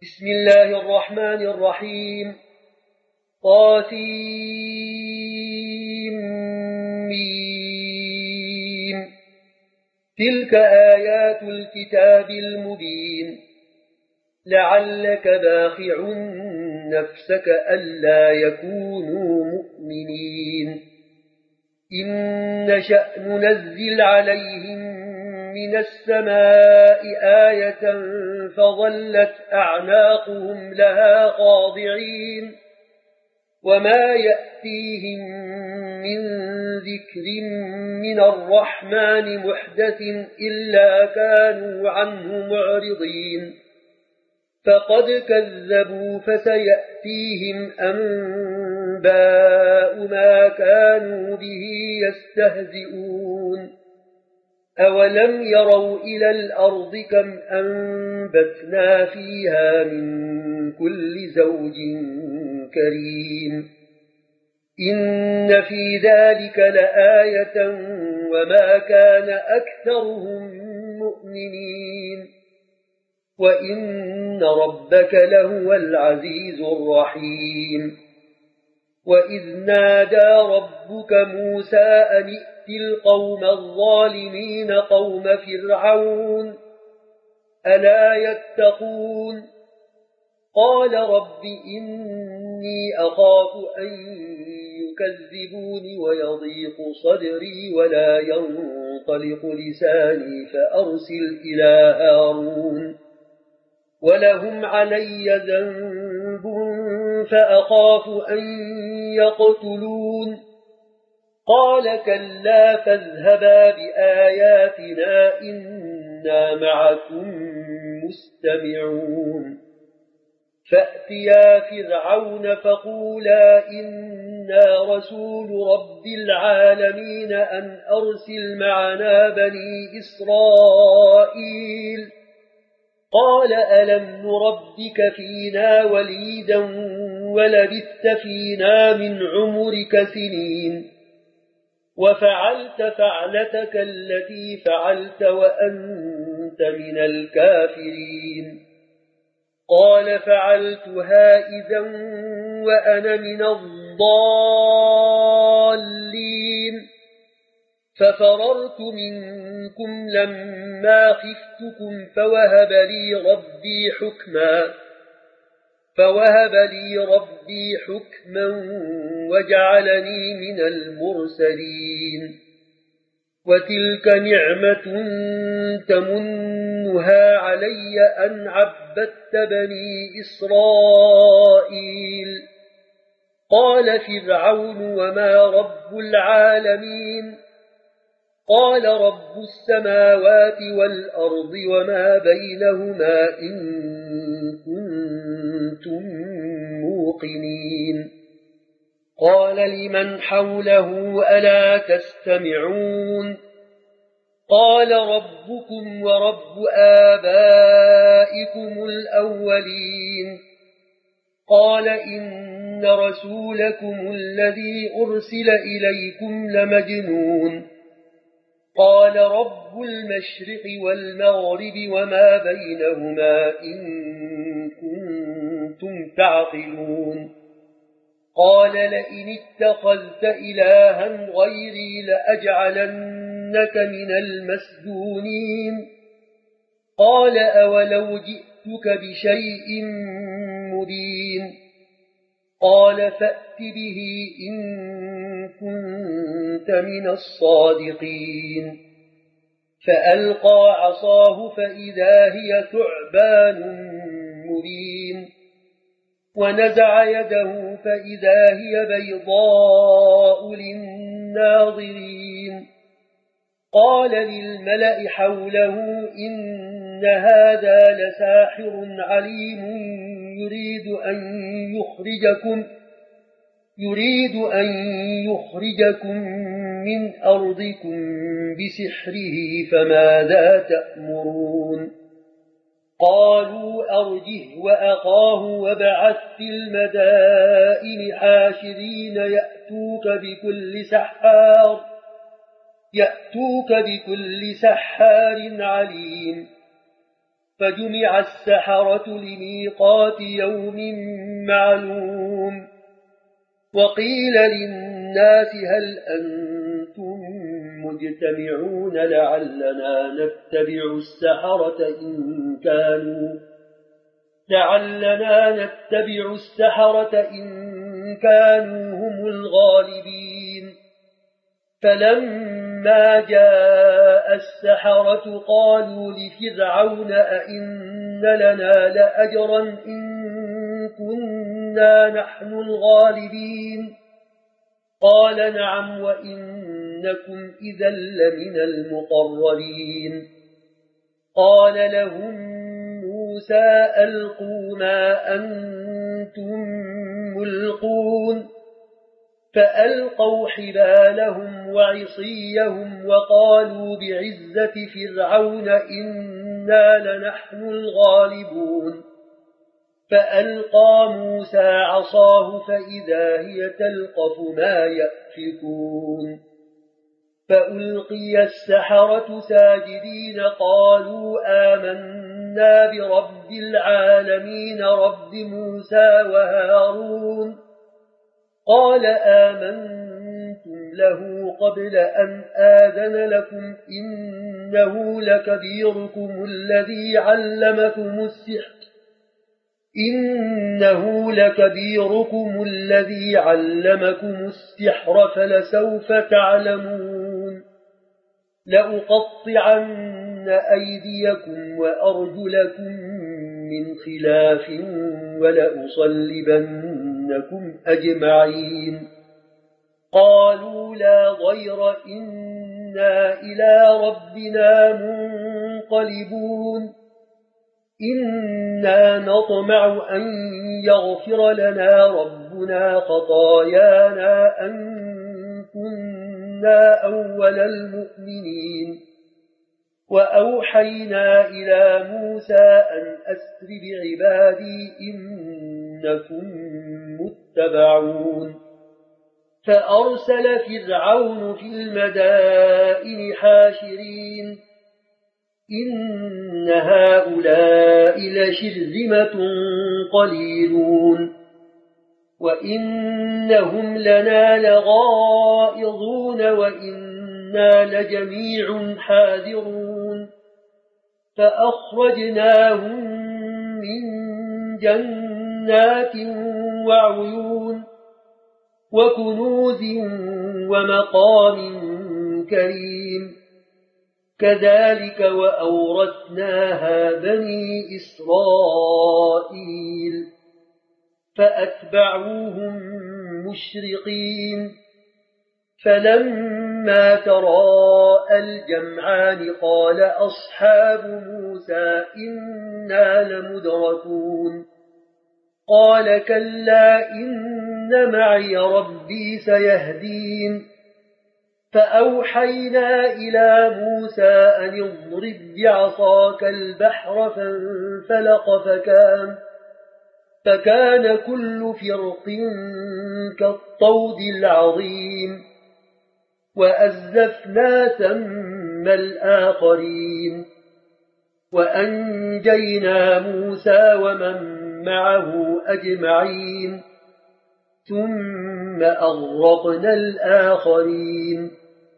بسم الله الرحمن الرحيم. طاسيم. تلك آيات الكتاب المبين. لعلك باخع نفسك ألا يكونوا مؤمنين. إن نشأ ننزل عليهم من السماء آية فظلت أعناقهم لها خاضعين وما يأتيهم من ذكر من الرحمن محدث إلا كانوا عنه معرضين. فقد كذبوا فسيأتيهم أنباء ما كانوا به يستهزئون. أولم يروا إلى الأرض كم أنبتنا فيها من كل زوج كريم. إن في ذلك لآية وما كان أكثرهم مؤمنين وإن ربك لهو العزيز الرحيم. وإذ نادى ربك موسى أن ائت القوم الظالمين قوم فرعون ألا يتقون. قال رب إني أخاف أن يكذبوني ويضيق صدري ولا ينطلق لساني فأرسل إلى هارون ولهم علي ذنب فأخاف أن يقتلون. قال كلا فاذهبا بآياتنا إنا معكم مستمعون. فأتيا فرعون فقولا إنا رسول رب العالمين أن أرسل معنا بني إسرائيل. قال ألم نربك فينا وليدا ولبثت فينا من عمرك سنين وفعلت فعلتك التي فعلت وأنت من الكافرين. قال فعلتها إذا وأنا من الضالين. ففررت منكم لما خفتكم فوهب لي ربي حكما وجعلني من المرسلين. وتلك نعمة تمنها علي أن عبدت بني إسرائيل. قال فرعون وما رب العالمين. قال رب السماوات والأرض وما بينهما إن كنتم موقنين. قال لمن حوله ألا تستمعون. قال ربكم ورب آبائكم الأولين. قال إن رسولكم الذي أرسل إليكم لمجنون. قال رب المشرق والمغرب وما بينهما إن كنتم تعقلون. قال لئن اتخذت إلها غيري لأجعلنك من المسجونين. قال أولو جئتك بشيء مبين. قال فأت به إن كنت من الصادقين. فألقى عصاه فإذا هي ثعبان مبين. ونزع يده فإذا هي بيضاء للناظرين. قال للملأ حوله إن هذا لساحر عليم يريد أن يخرجكم من أرضكم بسحره فماذا تأمرون. قالوا أرجه وأخاه وابعث في المدائن حاشرين يأتوك بكل سحار عليم. فجمع السحرة لميقات يوم معلوم وقيل للناس هل أنتم مجتمعون لعلنا نتبع السحرة إن كانوا هم الغالبين فلما جاء السحرة قالوا لفرعون أئن لنا لأجرا إن كنا نحن الغالبين قال نعم وإنكم إذا لمن المقربين قال لهم موسى ألقوا ما أنتم ملقون فألقوا حبالهم وعصيهم وقالوا بعزة فرعون إنا لنحن الغالبون فألقى موسى عصاه فإذا هي تلقف ما يأفكون فألقي السحرة ساجدين قالوا آمنا برب العالمين رب موسى وهارون قال آمنتم له قبل أن آذن لكم إنه لكبيركم الذي علمكم السحر فلسوف تعلمون لأقطعن أيديكم وأرجلكم من خلاف ولأصلبنكم أجمعين قالوا لا ضير إنا إلى ربنا منقلبون إنا نطمع أن يغفر لنا ربنا خطايانا أن كنا أول المؤمنين وأوحينا إلى موسى أن أسر بعبادي إنكم متبعون فأرسل فرعون في المدائن حاشرين إن هؤلاء لشرذمة قليلون وإنهم لنا لغائظون وإنا لجميع حاذرون فأخرجناهم من جنات وعيون وكنوز ومقام كريم كذلك وأورثناها بني إسرائيل فأتبعوهم مشرقين فلما تراءى الجمعان قال أصحاب موسى إنا لمدركون قال كلا إن معي ربي سيهدين فأوحينا إلى موسى أن اضرب بعصاك البحر فانفلق فكان كل فرق كالطود العظيم وأزلفنا ثم الآخرين وأنجينا موسى ومن معه أجمعين ثم أغرقنا الآخرين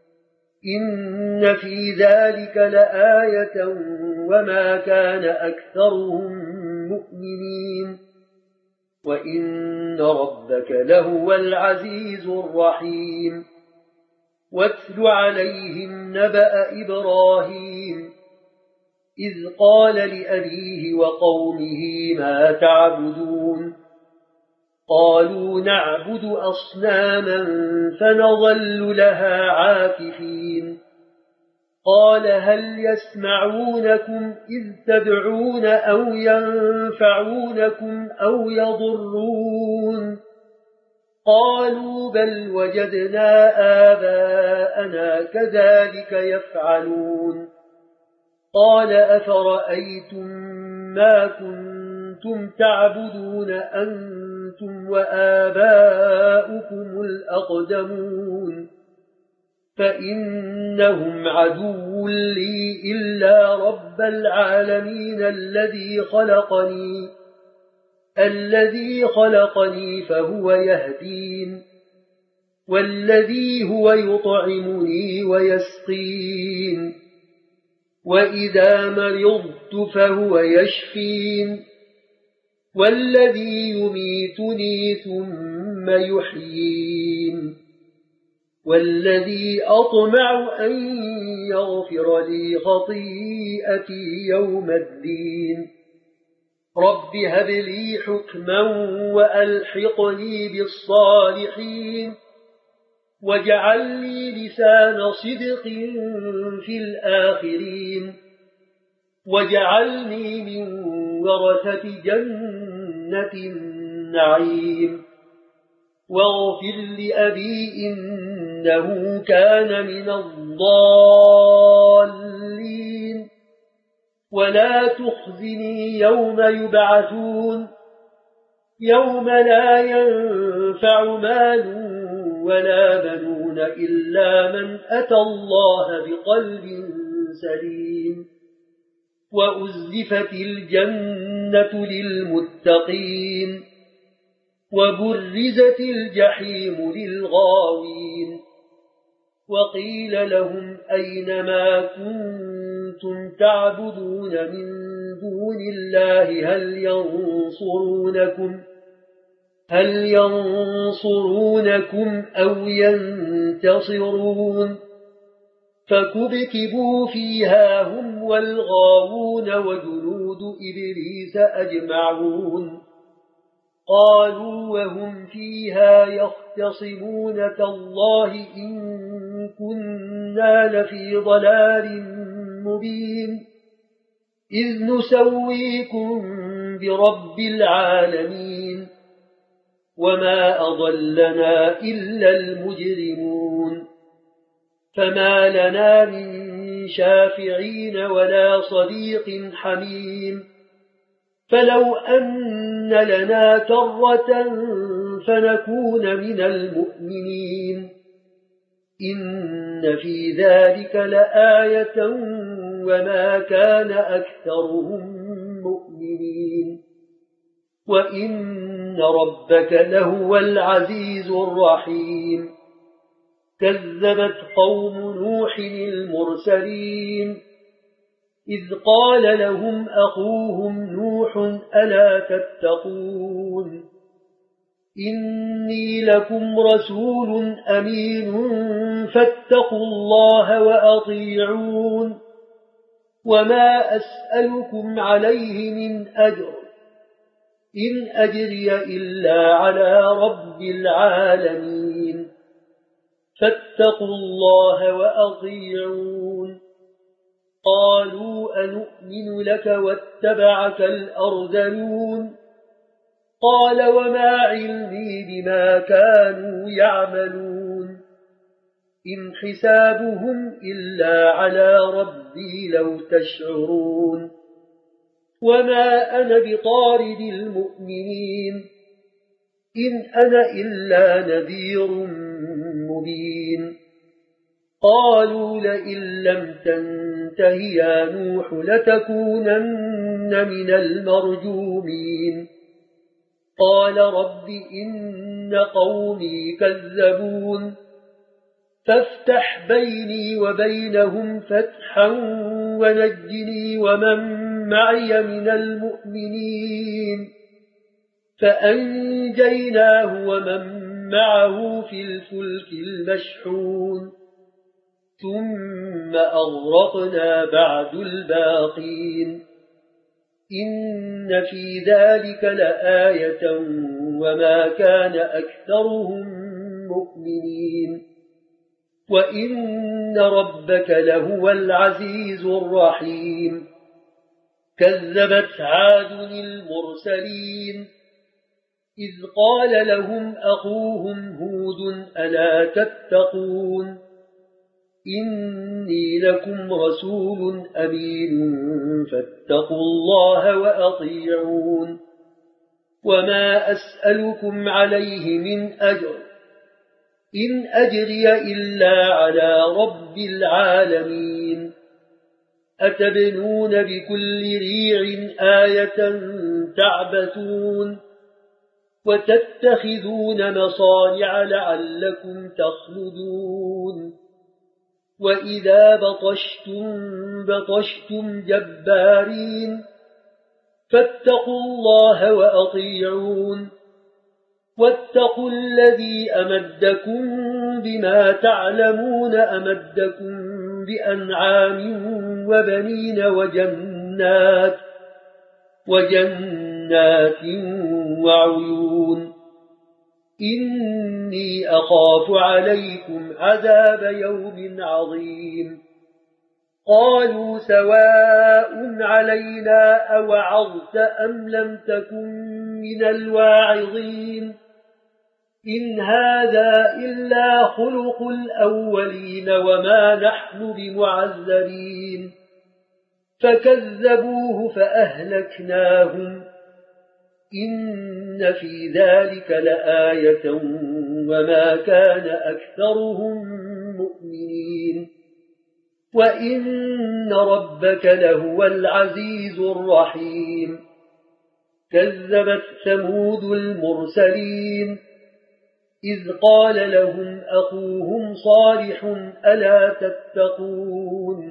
إن في ذلك لآية وما كان أكثرهم مؤمنين وإن ربك لهو العزيز الرحيم واتل عليهم نبأ إبراهيم إذ قال لأبيه وقومه ما تعبدون قالوا نعبد أصناما فنظل لها عاكفين قال هل يسمعونكم إذ تدعون أو ينفعونكم أو يضرون قالوا بل وجدنا آباءنا كذلك يفعلون قال أفرأيتم ما كنتم تعبدون أنتم وآباؤكم الأقدمون فإنهم عدو لي إلا رب العالمين الذي خلقني فهو يهدين والذي هو يطعمني ويسقين وإذا مرضت فهو يشفين والذي يميتني ثم يحيين والذي أطمع أن يغفر لي خطيئتي يوم الدين رب هب لي حكما وألحقني بالصالحين واجعل لي لسان صدق في الآخرين واجعلني من ورثة جنة النعيم واغفر لأبي إنه كان من الضالين ولا تخزني يوم يبعثون يوم لا ينفع مال ولا بنون إلا من أتى الله بقلب سليم وأزلفت الجنة للمتقين وبرزت الجحيم للغاوين وقيل لهم أين ما كنتم تعبدون من دون الله هل ينصرونكم أو ينتصرون فكبكبوا فيها هم والغاوون وجنود إبليس أجمعون قالوا وهم فيها يختصمون تالله إن كنا لفي ضلال مبين إذ نسويكم برب العالمين وما أضلنا إلا المجرمون فما لنا من شافعين ولا صديق حميم فلو أن لنا كرة فنكون من المؤمنين إن في ذلك لآية وما كان أكثرهم مؤمنين وإن ربك لهو العزيز الرحيم كذبت قوم نوح المرسلين إذ قال لهم أخوهم نوح ألا تتقون إني لكم رسول أمين فاتقوا الله وأطيعون وما أسألكم عليه من أجر إن أجري إلا على رب العالمين فاتقوا الله وأطيعون قالوا أنؤمن لك واتبعك الأرذلون قال وما علمي بما كانوا يعملون إن حسابهم إلا على ربي لو تشعرون وما أنا بطارد المؤمنين إن أنا إلا نذير مبين قالوا لئن لم تنته يا نوح لتكونن من المرجومين قال رب إن قومي كذبون فافتح بيني وبينهم فتحا ونجني ومن معي من المؤمنين فأنجيناه ومن معه في الفلك المشحون ثم أغرقنا بعد الباقين إن في ذلك لآية وما كان أكثرهم مؤمنين وإن ربك لهو العزيز الرحيم كذبت عاد المرسلين إذ قال لهم أخوهم هود ألا تتقون إني لكم رسول أمين فاتقوا الله وأطيعون وما أسألكم عليه من أجر إن أجري إلا على رب العالمين أتبنون بكل ريع آية تعبثون وتتخذون مصانع لعلكم تخلدون وإذا بطشتم جبارين فاتقوا الله وأطيعون واتقوا الذي أمدكم بما تعلمون أمدكم بأنعام وبنين وجنات وعيون إني أخاف عليكم عذاب يوم عظيم قالوا سواء علينا أوعظت أم لم تكن من الواعظين إن هذا إلا خلق الأولين وما نحن بمعذبين فكذبوه فأهلكناهم إن في ذلك لآية وما كان أكثرهم مؤمنين وإن ربك لهو العزيز الرحيم كذبت ثمود المرسلين إذ قال لهم أخوهم صالح ألا تتقون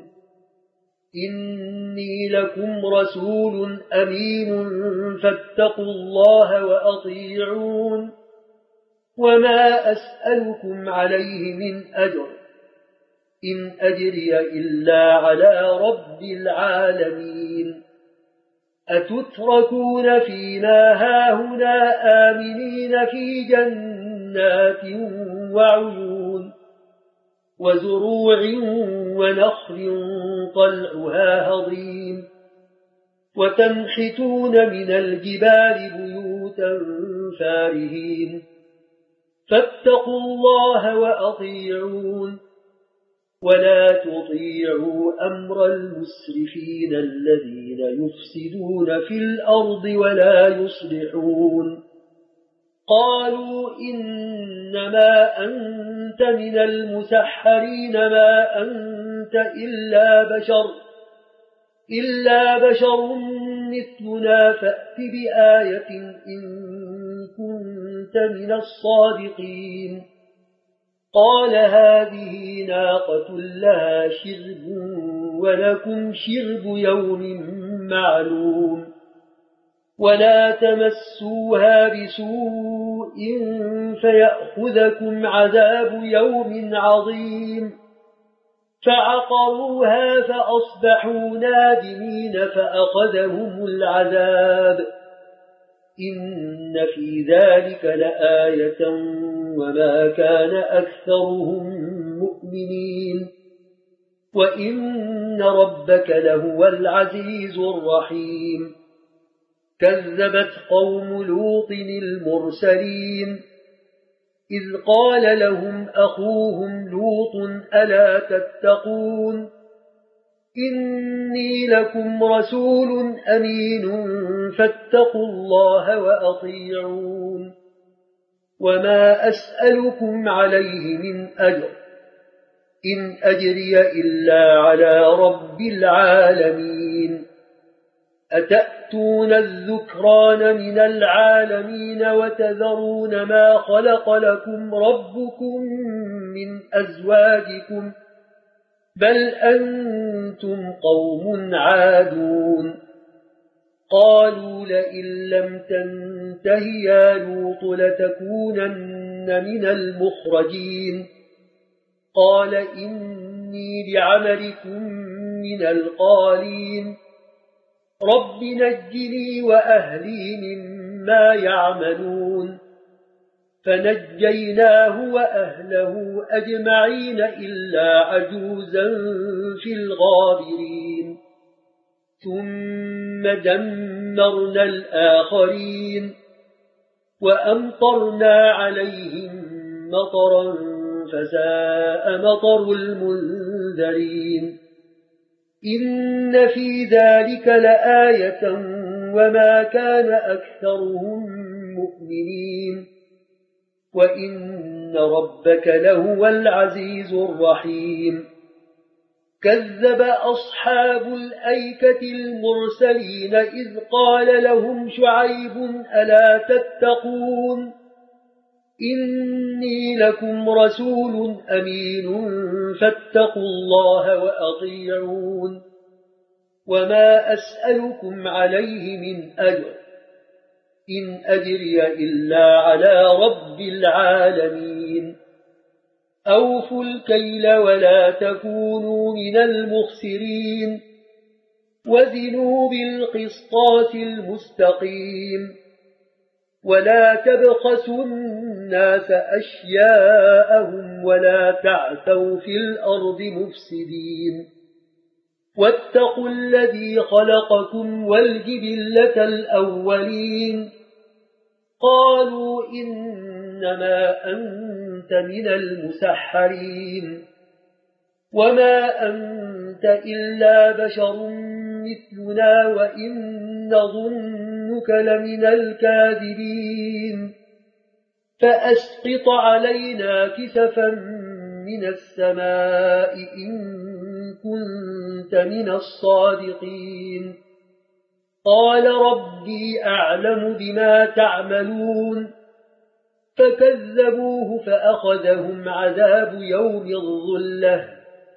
إني لكم رسول أمين فاتقوا الله وأطيعون وما أسألكم عليه من أجر إن أجري إلا على رب العالمين أتتركون فيما هاهنا آمنين في جنات وعيون وزروع ونخل طلعها هضيم وتنحتون من الجبال بيوتا فارهين فاتقوا الله وأطيعون ولا تطيعوا أمر المسرفين الذين يفسدون في الأرض ولا يصلحون قالوا إنما أنت من المسحرين ما أنت إلا بشر مثلنا فأت بآية إن كنت من الصادقين قال هذه ناقة لها شرب ولكم شرب يوم معلوم ولا تمسوها بسوء فيأخذكم عذاب يوم عظيم فعقروها فأصبحوا نادمين فأخذهم العذاب إن في ذلك لآية وما كان أكثرهم مؤمنين وإن ربك لهو العزيز الرحيم كذبت قوم لوط المرسلين إذ قال لهم أخوهم لوط ألا تتقون إني لكم رسول أمين فاتقوا الله وأطيعون وما أسألكم عليه من أجر إن أجري إلا على رب العالمين أتأتون الذكران من العالمين وتذرون ما خلق لكم ربكم من أزواجكم بل أنتم قوم عادون قالوا لئن لم تنته يا لوط لتكونن من المخرجين قال إني لعملكم من القالين رب نجني وأهلي مما يعملون فنجيناه وأهله أجمعين إلا عجوزا في الغابرين ثم دمرنا الآخرين وأمطرنا عليهم مطرا فساء مطر المنذرين إن في ذلك لآية وما كان أكثرهم مؤمنين وإن ربك لهو العزيز الرحيم كذب أصحاب الأيكة المرسلين إذ قال لهم شعيب ألا تتقون إني لكم رسول أمين فاتقوا الله وأطيعون وما أسألكم عليه من أجر إن أجري إلا على رب العالمين أوفوا الكيل ولا تكونوا من المخسرين وزنوا بالقسطاس المستقيم ولا تبخسوا الناس أشياءهم ولا تعثوا في الأرض مفسدين واتقوا الذي خلقكم والجبلة الأولين قالوا إنما أنت من المسحرين وما أنت إلا بشر مثلنا وإن نظنك لمن الكاذبين فأسقط علينا كسفا من السماء إن كنت من الصادقين قال ربي أعلم بما تعملون فكذبوه فأخذهم عذاب يوم الظلة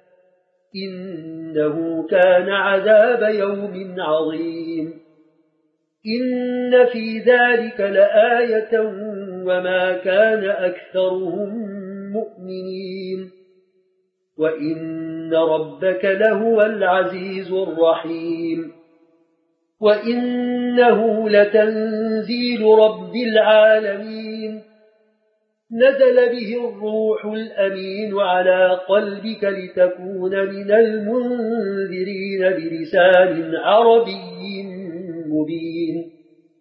إنه كان عذاب يوم عظيم إن في ذلك لآية وما كان أكثرهم مؤمنين وإن ربك لهو العزيز الرحيم وإنه لتنزيل رب العالمين نزل به الروح الأمين على قلبك لتكون من المنذرين بلسان عربي مبين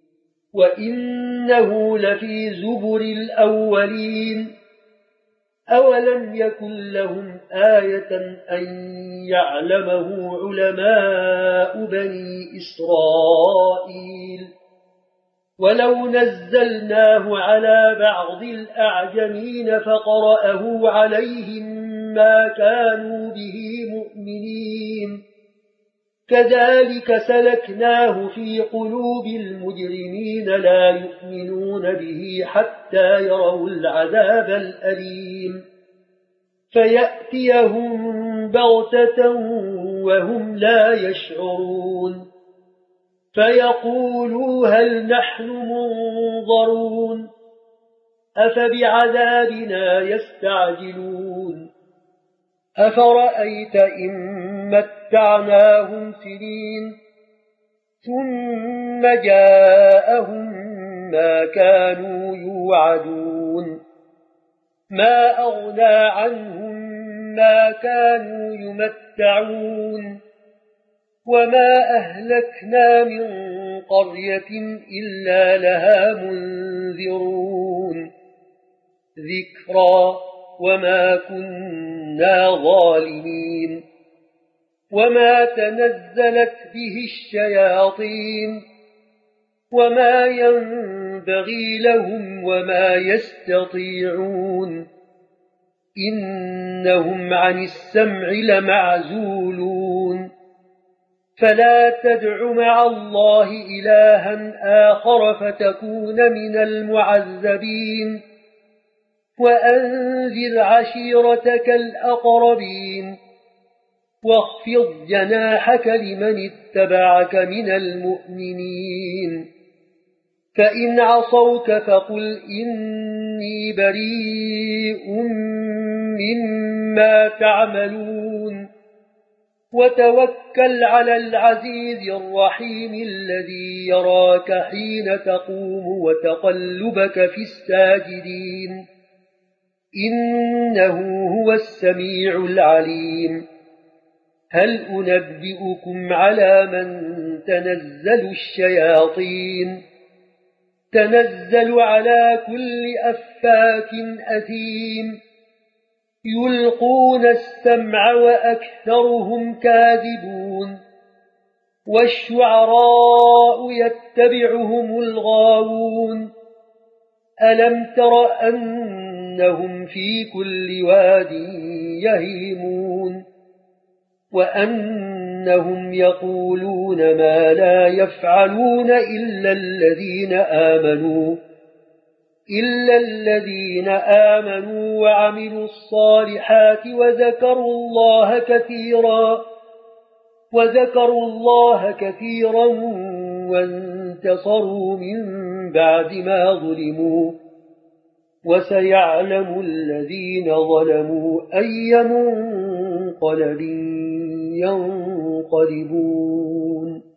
وإنه لفي زبر الأولين أولم يكن لهم آية أن يعلمه علماء بني إسرائيل ولو نزلناه على بعض الأعجمين فقرأه عليهم ما كانوا به مؤمنين كذلك سلكناه في قلوب المجرمين لا يؤمنون به حتى يروا العذاب الأليم فيأتيهم بغتة وهم لا يشعرون فيقولوا هل نحن منظرون أفبعذابنا يستعجلون أفرأيت إن متعناهم سنين ثم جاءهم ما كانوا يوعدون ما أغنى عنهم ما كانوا يمتعون وما أهلكنا من قرية إلا لها منذرون ذكرى وما كنا ظالمين وما تنزلت به الشياطين وما ينبغي لهم وما يستطيعون إنهم عن السمع لمعزولون فلا تدع مع الله إلها آخر فتكون من المعذبين وأنذر عشيرتك الأقربين واخفض جناحك لمن اتبعك من المؤمنين فإن عصوك فقل إني بريء مما تعملون وتوكل على العزيز الرحيم الذي يراك حين تقوم وتقلبك في الساجدين إنه هو السميع العليم هل أنبئكم على من تنزل الشياطين تنزل على كل أفاك أثيم يلقون السمع وأكثرهم كاذبون والشعراء يتبعهم الغاوون ألم تر أنهم في كل واد يهيمون وأنهم يقولون ما لا يفعلون إلا الذين آمنوا وعملوا الصالحات وذكروا الله كثيرا وانتصروا من بعد ما ظلموا وسيعلم الذين ظلموا أي منقلب ينقلبون